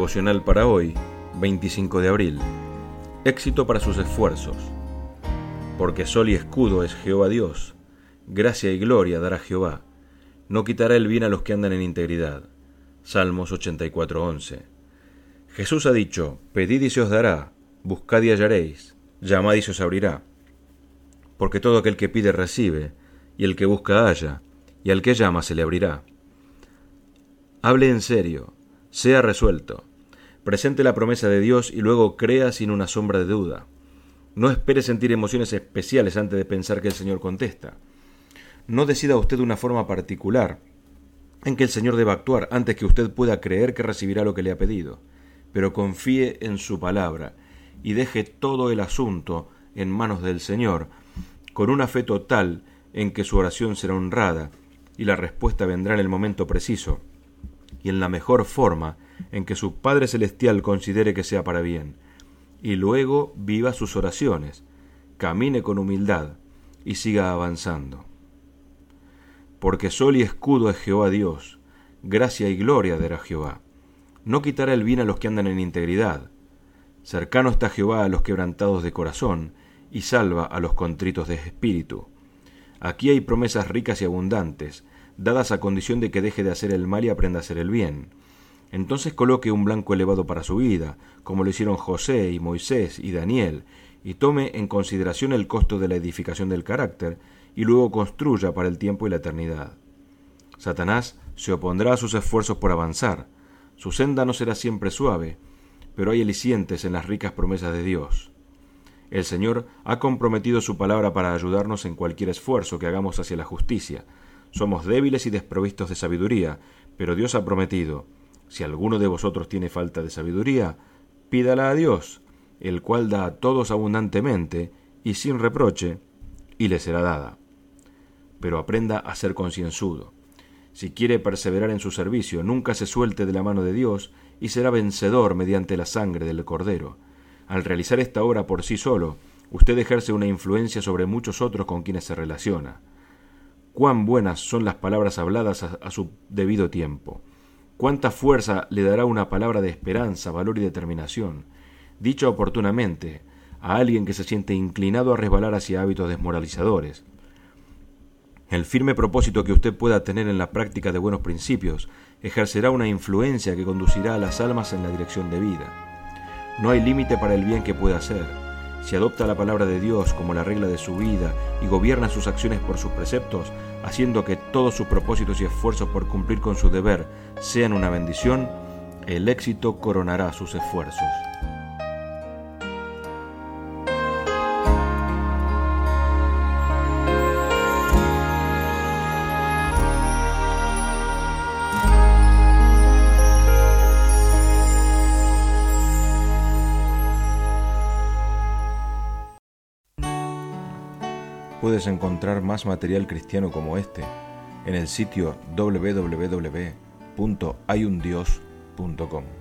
Devocional para hoy, 25 de abril. Éxito para sus esfuerzos. Porque sol y escudo es Jehová Dios. Gracia y gloria dará Jehová. No quitará el bien a los que andan en integridad. Salmos 84:11. Jesús ha dicho: pedid y se os dará, buscad y hallaréis, llamad y se os abrirá. Porque todo aquel que pide recibe, y el que busca halla, y al que llama se le abrirá. Hable en serio, sea resuelto, presente la promesa de Dios y luego crea sin una sombra de duda. No espere sentir emociones especiales antes de pensar que el Señor contesta. No decida usted de una forma particular en que el Señor deba actuar antes que usted pueda creer que recibirá lo que le ha pedido, pero confíe en su palabra y deje todo el asunto en manos del Señor, con una fe total en que su oración será honrada y la respuesta vendrá en el momento preciso y en la mejor forma en que su Padre Celestial considere que sea para bien, y luego viva sus oraciones, camine con humildad y siga avanzando. Porque sol y escudo es Jehová Dios, gracia y gloria dará Jehová. No quitará el bien a los que andan en integridad. Cercano está Jehová a los quebrantados de corazón, y salva a los contritos de espíritu. Aquí hay promesas ricas y abundantes, dadas a condición de que deje de hacer el mal y aprenda a hacer el bien. Entonces coloque un blanco elevado para su vida, como lo hicieron José y Moisés y Daniel, y tome en consideración el costo de la edificación del carácter, y luego construya para el tiempo y la eternidad. Satanás se opondrá a sus esfuerzos por avanzar. Su senda no será siempre suave, pero hay alicientes en las ricas promesas de Dios. El Señor ha comprometido su palabra para ayudarnos en cualquier esfuerzo que hagamos hacia la justicia. Somos débiles y desprovistos de sabiduría, pero Dios ha prometido: si alguno de vosotros tiene falta de sabiduría, pídala a Dios, el cual da a todos abundantemente y sin reproche, y le será dada. Pero aprenda a ser concienzudo. Si quiere perseverar en su servicio, nunca se suelte de la mano de Dios y será vencedor mediante la sangre del Cordero. Al realizar esta obra por sí solo, usted ejerce una influencia sobre muchos otros con quienes se relaciona. Cuán buenas son las palabras habladas a su debido tiempo. Cuánta fuerza le dará una palabra de esperanza, valor y determinación, dicha oportunamente a alguien que se siente inclinado a resbalar hacia hábitos desmoralizadores. El firme propósito que usted pueda tener en la práctica de buenos principios ejercerá una influencia que conducirá a las almas en la dirección de vida. No hay límite para el bien que pueda hacer. Si adopta la palabra de Dios como la regla de su vida y gobierna sus acciones por sus preceptos, haciendo que todos sus propósitos y esfuerzos por cumplir con su deber sean una bendición, el éxito coronará sus esfuerzos. Puedes encontrar más material cristiano como este en el sitio www.hayundios.com.